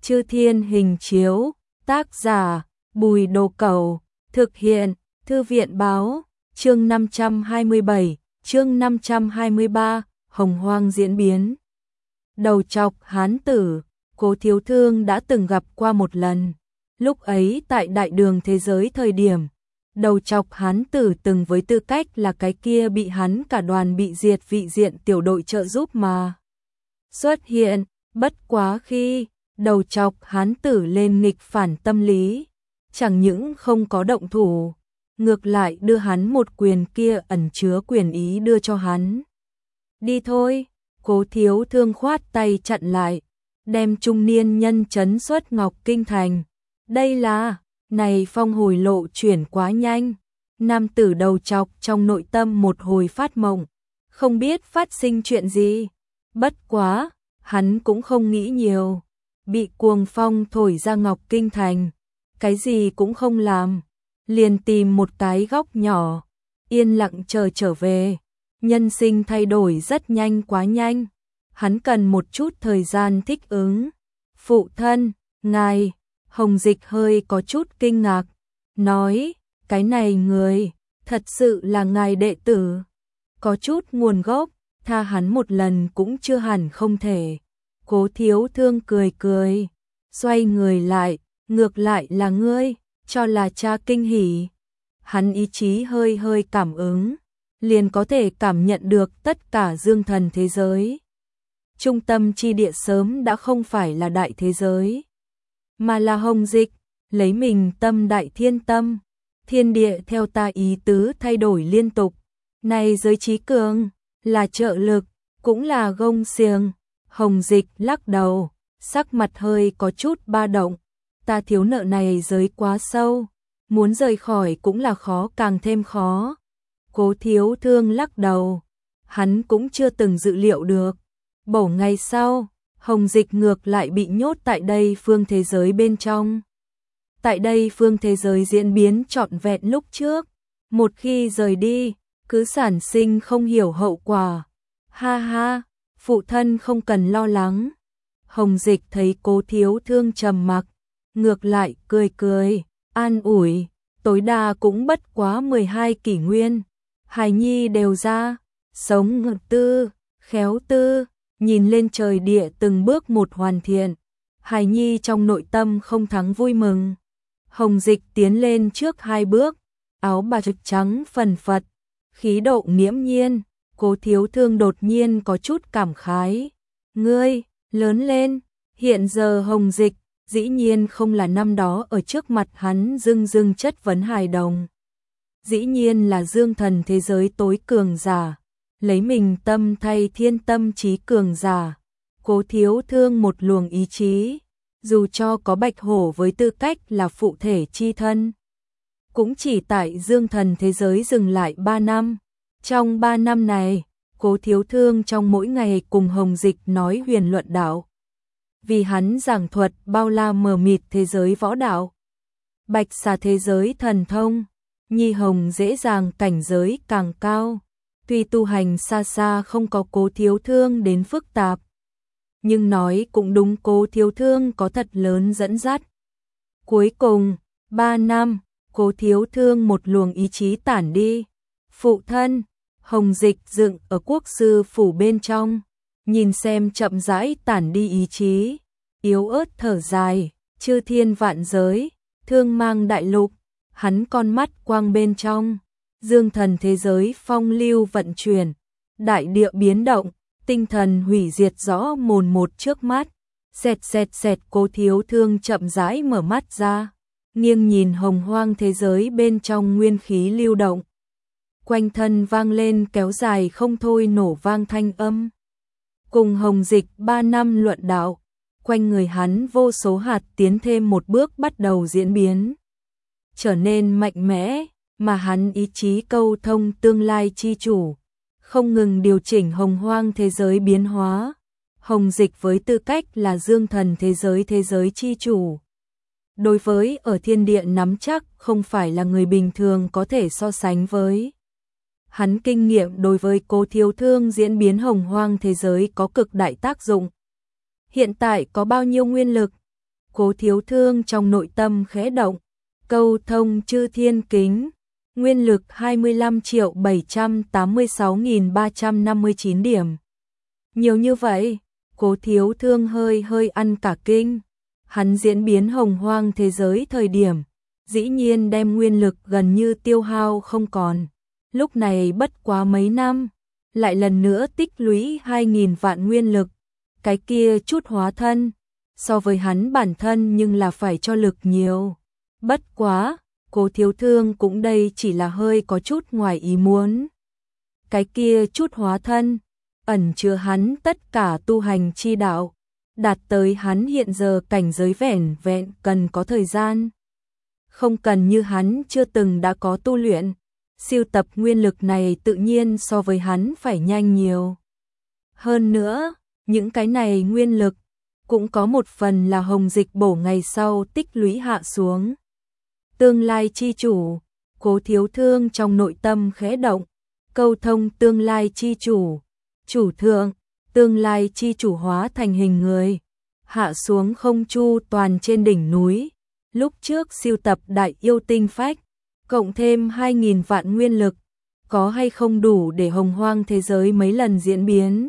Chư Thiên Hình Chiếu, tác giả Bùi Đồ Cẩu, thực hiện Thư viện Báo, chương 527, chương 523, Hồng Hoang diễn biến. Đầu trọc hán tử, Cố Thiếu Thương đã từng gặp qua một lần. Lúc ấy tại Đại Đường Thế Giới thời điểm, đầu trọc hán tử từng với tư cách là cái kia bị hắn cả đoàn bị diệt vị diện tiểu đội trợ giúp mà xuất hiện. Bất quá khi đầu trọc hán tử lên nghịch phản tâm lý, chẳng những không có động thủ, ngược lại đưa hắn một quyền kia ẩn chứa quyền ý đưa cho hắn. Đi thôi, Cố Thiếu Thương khoát tay chặn lại, đem trung niên nhân trấn xuất Ngọc Kinh Thành. Đây là, này phong hồi lộ chuyển quá nhanh. Nam tử đầu trọc trong nội tâm một hồi phát mộng, không biết phát sinh chuyện gì. Bất quá, hắn cũng không nghĩ nhiều. Bị cuồng phong thổi ra Ngọc Kinh Thành, cái gì cũng không làm, liền tìm một cái góc nhỏ, yên lặng chờ trở về. Nhân sinh thay đổi rất nhanh, quá nhanh, hắn cần một chút thời gian thích ứng. Phụ thân, ngài, Hồng Dịch hơi có chút kinh ngạc, nói, cái này người, thật sự là ngài đệ tử, có chút nguồn gốc, tha hắn một lần cũng chưa hẳn không thể. Cố Thiếu Thương cười cười, xoay người lại, ngược lại là ngươi, cho là cha kinh hỉ. Hắn ý chí hơi hơi cảm ứng, liền có thể cảm nhận được tất cả dương thần thế giới. Trung tâm chi địa sớm đã không phải là đại thế giới, mà là Hồng Dịch, lấy mình tâm đại thiên tâm. Thiên địa theo ta ý tứ thay đổi liên tục, này giới trí cường, là trợ lực, cũng là gông xiềng. Hồng Dịch lắc đầu, sắc mặt hơi có chút ba động, ta thiếu nợ này giới quá sâu, muốn rời khỏi cũng là khó, càng thêm khó. Cố Thiếu Thương lắc đầu, hắn cũng chưa từng dự liệu được. Bổ ngày sau, Hồng Dịch ngược lại bị nhốt tại đây phương thế giới bên trong. Tại đây phương thế giới diễn biến trọn vẹn lúc trước, một khi rời đi, cứ sản sinh không hiểu hậu quả. Ha ha, phụ thân không cần lo lắng. Hồng Dịch thấy Cố Thiếu Thương trầm mặc, ngược lại cười cười, an ủi, tối đa cũng bất quá 12 kỷ nguyên. Hài nhi đều ra, sống ngược tư, khéo tư, nhìn lên trời địa từng bước một hoàn thiện. Hài nhi trong nội tâm không thắng vui mừng. Hồng Dịch tiến lên trước 2 bước, áo bào trực trắng phần phật, khí độ nghiễm nhiên. Cố Thiếu Thương đột nhiên có chút cảm khái. Ngươi, lớn lên, hiện giờ Hồng Dịch, dĩ nhiên không là năm đó ở trước mặt hắn dưng dưng chất vấn hài đồng. Dĩ nhiên là dương thần thế giới tối cường giả, lấy mình tâm thay thiên tâm trí cường giả. Cố Thiếu Thương một luồng ý chí, dù cho có Bạch Hổ với tư cách là phụ thể chi thân, cũng chỉ tại dương thần thế giới dừng lại 3 năm. Trong 3 năm này, Cố Thiếu Thương trong mỗi ngày cùng Hồng Dịch nói huyền luận đạo. Vì hắn giảng thuật bao la mờ mịt thế giới võ đạo, bạch xà thế giới thần thông, Nhi Hồng dễ dàng cảnh giới càng cao. Tuy tu hành xa xa không có Cố Thiếu Thương đến phức tạp, nhưng nói cũng đúng, Cố Thiếu Thương có thật lớn dẫn dắt. Cuối cùng, 3 năm, Cố Thiếu Thương một luồng ý chí tản đi. Phụ thân, Hồng Dịch dựng ở quốc sư phủ bên trong, nhìn xem chậm rãi tản đi ý chí, yếu ớt thở dài, chư thiên vạn giới, thương mang đại lục, hắn con mắt quang bên trong, dương thần thế giới phong lưu vận chuyển, đại địa biến động, tinh thần hủy diệt rõ mồn một trước mắt. Xẹt xẹt xẹt, Cố Thiếu Thương chậm rãi mở mắt ra, nghiêng nhìn hồng hoang thế giới bên trong nguyên khí lưu động. Quanh thân vang lên kéo dài không thôi nổ vang thanh âm. Cùng Hồng Dịch 3 năm luận đạo, quanh người hắn vô số hạt tiến thêm một bước bắt đầu diễn biến, trở nên mạnh mẽ, mà hắn ý chí câu thông tương lai chi chủ, không ngừng điều chỉnh hồng hoang thế giới biến hóa. Hồng Dịch với tư cách là dương thần thế giới chi chủ, đối với ở thiên địa nắm chắc không phải là người bình thường có thể so sánh với. Hắn kinh nghiệm đối với Cố Thiếu Thương diễn biến hồng hoang thế giới có cực đại tác dụng. Hiện tại có bao nhiêu nguyên lực, Cố Thiếu Thương trong nội tâm khẽ động, câu thông chư thiên kính, nguyên lực 25.786.359 điểm. Nhiều như vậy, Cố Thiếu Thương hơi ăn cả kinh. Hắn diễn biến hồng hoang thế giới thời điểm, dĩ nhiên đem nguyên lực gần như tiêu hao không còn. Lúc này bất quá mấy năm, lại lần nữa tích lũy 2.000 vạn nguyên lực. Cái kia chút hóa thân, so với hắn bản thân nhưng là phải cho lực nhiều. Bất quá, Cố Thiếu Thương cũng đây chỉ là hơi có chút ngoài ý muốn. Cái kia chút hóa thân, ẩn chứa hắn tất cả tu hành chi đạo, đạt tới hắn hiện giờ cảnh giới vẻn vẹn cần có thời gian. Không cần như hắn chưa từng đã có tu luyện, siêu tập nguyên lực này tự nhiên so với hắn phải nhanh nhiều. Hơn nữa, những cái này nguyên lực, cũng có một phần là hồng dịch bổ ngày sau tích lũy hạ xuống. Tương lai chi chủ, Cố Thiếu Thương trong nội tâm khẽ động, câu thông tương lai chi chủ, chủ thượng, tương lai chi chủ hóa thành hình người, hạ xuống không chu toàn trên đỉnh núi. Lúc trước siêu tập đại yêu tinh phách, cộng thêm 2.000 vạn nguyên lực, có hay không đủ để hồng hoang thế giới mấy lần diễn biến?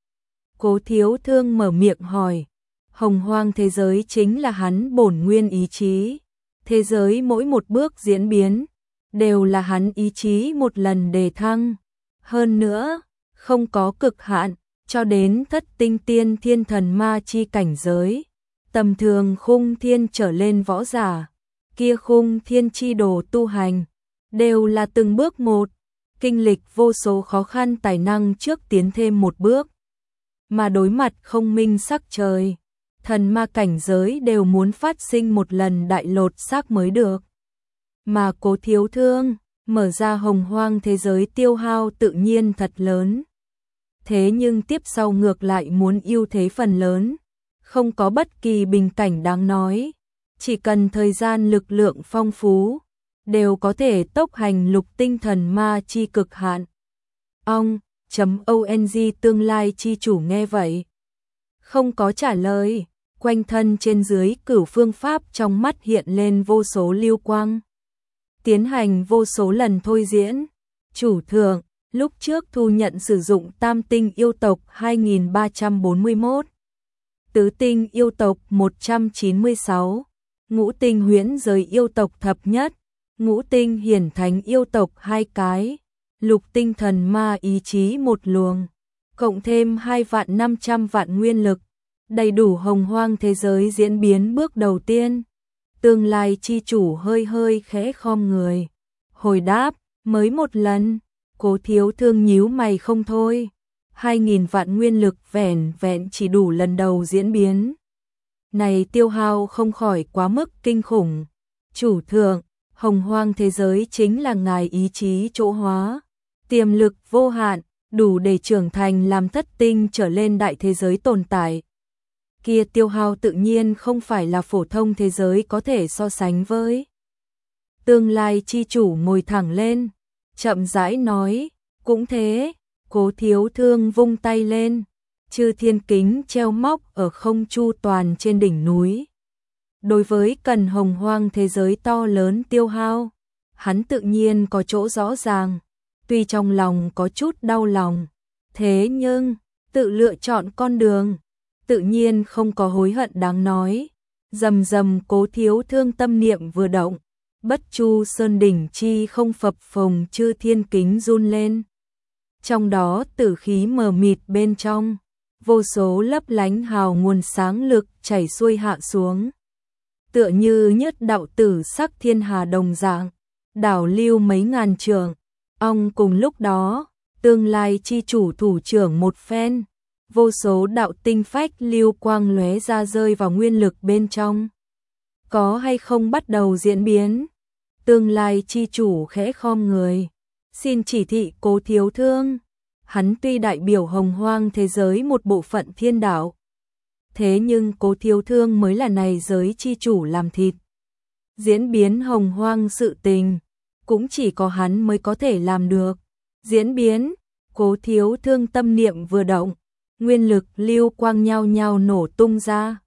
Cố Thiếu Thương mở miệng hỏi, hồng hoang thế giới chính là hắn bổn nguyên ý chí. Thế giới mỗi một bước diễn biến, đều là hắn ý chí một lần đề thăng. Hơn nữa, không có cực hạn, cho đến thất tinh tiên thiên thần ma chi cảnh giới. Tầm thường khung thiên trở lên võ giả, kia khung thiên chi đồ tu hành, đều là từng bước một, kinh lịch vô số khó khăn tài năng trước tiến thêm một bước. Mà đối mặt không minh sắc trời, thần ma cảnh giới đều muốn phát sinh một lần đại lột xác mới được. Mà Cố Thiếu Thương, mở ra hồng hoang thế giới tiêu hao tự nhiên thật lớn. Thế nhưng tiếp sau ngược lại muốn ưu thế phần lớn, không có bất kỳ bình cảnh đáng nói. Chỉ cần thời gian lực lượng phong phú, đều có thể tốc hành lục tinh thần ma chi cực hạn. ONG tương lai chi chủ nghe vậy, không có trả lời, quanh thân trên dưới cửu phương pháp trong mắt hiện lên vô số lưu quang. Tiến hành vô số lần thôi diễn, chủ thượng, lúc trước thu nhận sử dụng tam tinh yêu tộc 2341, tứ tinh yêu tộc 196, ngũ tinh huyễn giới yêu tộc thập nhất, ngũ tinh hiển thánh yêu tộc 2 cái, lục tinh thần ma ý chí 1 luồng, cộng thêm 2.500 vạn nguyên lực, đầy đủ hồng hoang thế giới diễn biến bước đầu tiên. Tương lai chi chủ hơi khẽ khom người, hồi đáp, mới một lần. Cố Thiếu Thương nhíu mày không thôi. 2.000 vạn nguyên lực vẻn vẹn chỉ đủ lần đầu diễn biến. Này tiêu hao không khỏi quá mức kinh khủng. Chủ thượng, hồng hoang thế giới chính là ngài ý chí chỗ hóa. Tiềm lực vô hạn, đủ để trưởng thành làm thất tinh trở lên đại thế giới tồn tại. Kia tiêu hao tự nhiên không phải là phổ thông thế giới có thể so sánh với. Tương lai chi chủ ngồi thẳng lên, chậm rãi nói, cũng thế. Cố Thiếu Thương vung tay lên, chư thiên kính treo móc ở không chu toàn trên đỉnh núi. Đối với cần hồng hoang thế giới to lớn tiêu hao, hắn tự nhiên có chỗ rõ ràng, tuy trong lòng có chút đau lòng, thế nhưng tự lựa chọn con đường, tự nhiên không có hối hận đáng nói. Rầm rầm Cố Thiếu Thương tâm niệm vừa động, Bất Chu Sơn đỉnh chi không phập phồng chư thiên kính run lên. Trong đó tử khí mờ mịt bên trong, vô số lấp lánh hào nguồn sáng lực chảy xuôi hạ xuống. Tựa như nhất đạo tử sắc thiên hà đồng dạng, đảo lưu mấy ngàn trượng. Cùng lúc đó, tương lai chi chủ thủ trưởng một phen, vô số đạo tinh phách lưu quang lóe ra rơi vào nguyên lực bên trong. Có hay không bắt đầu diễn biến? Tương lai chi chủ khẽ khom người, xin chỉ thị Cố Thiếu Thương. Hắn tuy đại biểu hồng hoang thế giới một bộ phận thiên đạo, thế nhưng Cố Thiếu Thương mới là này giới chi chủ làm thịt. Diễn biến hồng hoang sự tình, cũng chỉ có hắn mới có thể làm được. Diễn biến, Cố Thiếu Thương tâm niệm vừa động, nguyên lực lưu quang nhau nhau nổ tung ra.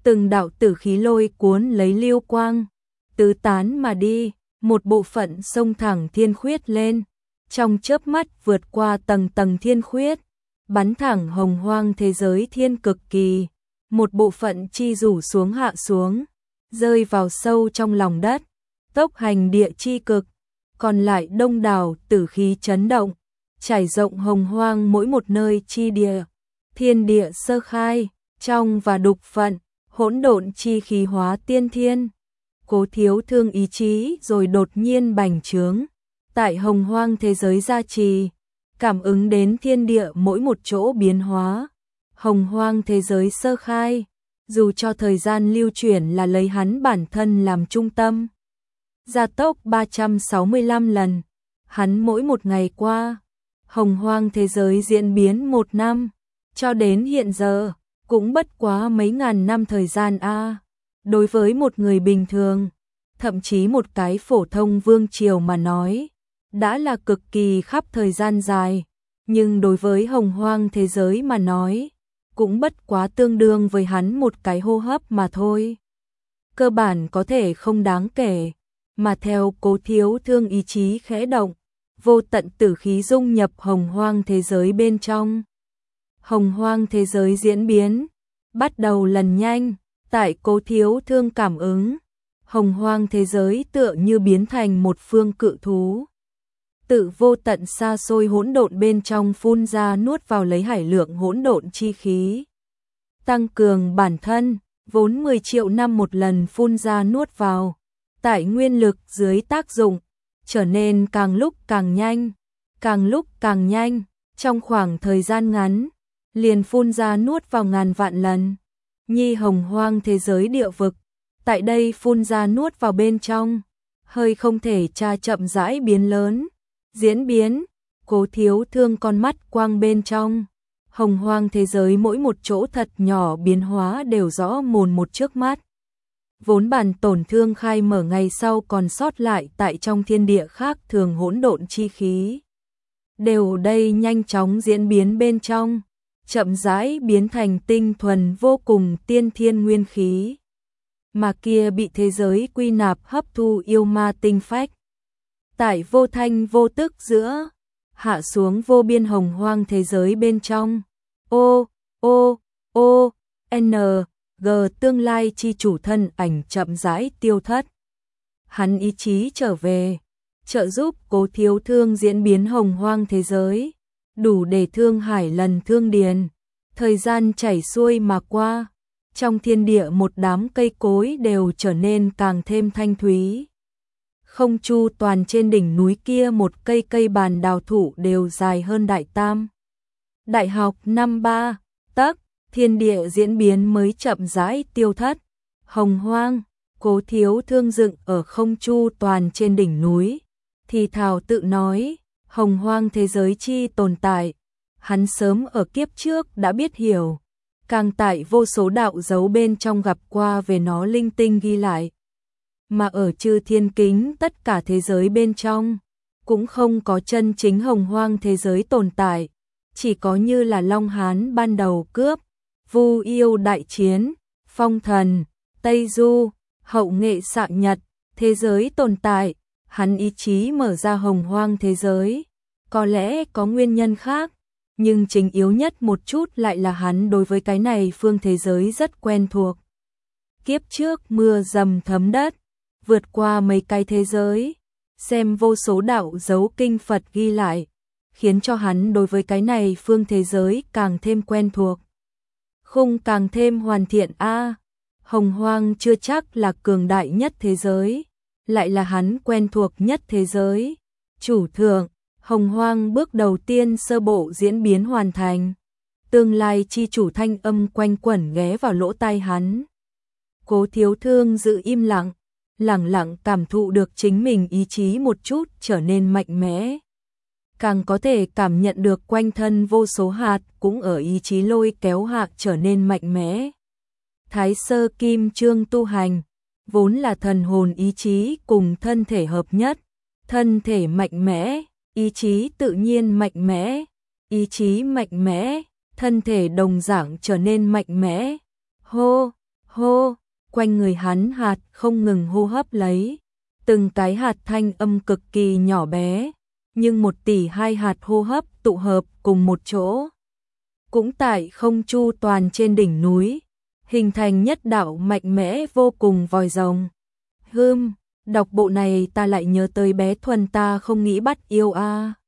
từng đạo tử khí lôi cuốn lấy lưu quang, tứ tán mà đi, một bộ phận xông thẳng thiên khuyết lên, trong chớp mắt vượt qua tầng tầng thiên khuyết, bắn thẳng hồng hoang thế giới thiên cực kỳ, một bộ phận chi rủ xuống hạ xuống, rơi vào sâu trong lòng đất, tốc hành địa chi cực, còn lại đông đảo tử khí chấn động, trải rộng hồng hoang mỗi một nơi chi địa, thiên địa sơ khai, trong và đục phận, hỗn độn chi khí hóa tiên thiên. Cố Thiếu Thương ý chí rồi đột nhiên bành trướng, tại hồng hoang thế giới gia trì, cảm ứng đến thiên địa mỗi một chỗ biến hóa, hồng hoang thế giới sơ khai, dù cho thời gian lưu chuyển là lấy hắn bản thân làm trung tâm. Gia tốc 365 lần, hắn mỗi một ngày qua, hồng hoang thế giới diễn biến 1 năm, cho đến hiện giờ, cũng bất quá mấy ngàn năm thời gian a. Đối với một người bình thường, thậm chí một cái phổ thông vương triều mà nói, đã là cực kỳ khắp thời gian dài, nhưng đối với hồng hoang thế giới mà nói, cũng bất quá tương đương với hắn một cái hô hấp mà thôi. Cơ bản có thể không đáng kể, mà theo Cố Thiếu Thương ý chí khẽ động, vô tận tử khí dung nhập hồng hoang thế giới bên trong. Hồng hoang thế giới diễn biến, bắt đầu lần nhanh, tại Cố Thiếu Thương cảm ứng, hồng hoang thế giới tựa như biến thành một phương cự thú. Tự vô tận xa xôi hỗn độn bên trong phun ra nuốt vào lấy hải lượng hỗn độn chi khí. Tăng cường bản thân, vốn 10 triệu năm một lần phun ra nuốt vào, tại nguyên lực dưới tác dụng, trở nên càng lúc càng nhanh, trong khoảng thời gian ngắn, liền phun ra nuốt vào ngàn vạn lần. Nhi hồng hoang thế giới địa vực, tại đây phun ra nuốt vào bên trong, hơi không thể tra chậm rãi biến lớn, diễn biến, Cố Thiếu Thương con mắt quang bên trong. Hồng hoang thế giới mỗi một chỗ thật nhỏ biến hóa đều rõ mồn một trước mắt. Vốn bản tổn thương khai mở ngày sau còn sót lại tại trong thiên địa khác thường hỗn độn chi khí. Đều đây nhanh chóng diễn biến bên trong, chậm rãi biến thành tinh thuần vô cùng tiên thiên nguyên khí. Mà kia bị thế giới quy nạp hấp thu yêu ma tinh phách. Tại vô thanh vô tức giữa, hạ xuống vô biên hồng hoang thế giới bên trong. N, G tương lai chi chủ thân ảnh chậm rãi tiêu thất. Hắn ý chí trở về, trợ giúp Cố Thiếu Thương diễn biến hồng hoang thế giới, đủ để thương hải lần thương điền. Thời gian chảy xuôi mà qua, trong thiên địa một đám cây cối đều trở nên càng thêm thanh thúy. Không chu toàn trên đỉnh núi kia một cây bàn đào thụ đều dài hơn đại tam. Đại học năm 3 tấc, thiên địa diễn biến mới chậm rãi tiêu thất. Hồng hoang, Cố Thiếu Thương dựng ở không chu toàn trên đỉnh núi, thì thào tự nói, hồng hoang thế giới chi tồn tại, hắn sớm ở kiếp trước đã biết hiểu, càng tại vô số đạo dấu bên trong gặp qua về nó linh tinh ghi lại. Mà ở chư thiên kính tất cả thế giới bên trong, cũng không có chân chính hồng hoang thế giới tồn tại, chỉ có như là Long Hán ban đầu cướp, Vu Yêu đại chiến, Phong Thần, Tây Du, Hậu Nghệ xạ nhật, thế giới tồn tại, hắn ý chí mở ra hồng hoang thế giới, có lẽ có nguyên nhân khác, nhưng chính yếu nhất một chút lại là hắn đối với cái này phương thế giới rất quen thuộc. Kiếp trước mưa dầm thấm đất, vượt qua mấy cái thế giới, xem vô số đạo dấu kinh Phật ghi lại, khiến cho hắn đối với cái này phương thế giới càng thêm quen thuộc. Khung càng thêm hoàn thiện a. Hồng hoang chưa chắc là cường đại nhất thế giới, lại là hắn quen thuộc nhất thế giới. Chủ thượng, hồng hoang bước đầu tiên sơ bộ diễn biến hoàn thành. Tương lai chi chủ thanh âm quanh quẩn ghé vào lỗ tai hắn. Cố Thiếu Thương giữ im lặng, lẳng lặng cảm thụ được chính mình ý chí một chút trở nên mạnh mẽ. Càng có thể cảm nhận được quanh thân vô số hạt cũng ở ý chí lôi kéo hạ trở nên mạnh mẽ. Thái sơ kim chương tu hành, vốn là thần hồn ý chí cùng thân thể hợp nhất, thân thể mạnh mẽ, ý chí tự nhiên mạnh mẽ, ý chí mạnh mẽ, thân thể đồng dạng trở nên mạnh mẽ. Hô, Hô, quanh người hắn hạt không ngừng hô hấp lấy, từng cái hạt thanh âm cực kỳ nhỏ bé, nhưng 1 tỷ 2 hạt hô hấp tụ hợp cùng một chỗ. Cũng tại không chu toàn trên đỉnh núi, hình thành nhất đạo mạnh mẽ vô cùng vòi rồng. Đọc bộ này ta lại nhớ tới bé Thuần ta không nghĩ bắt yêu a.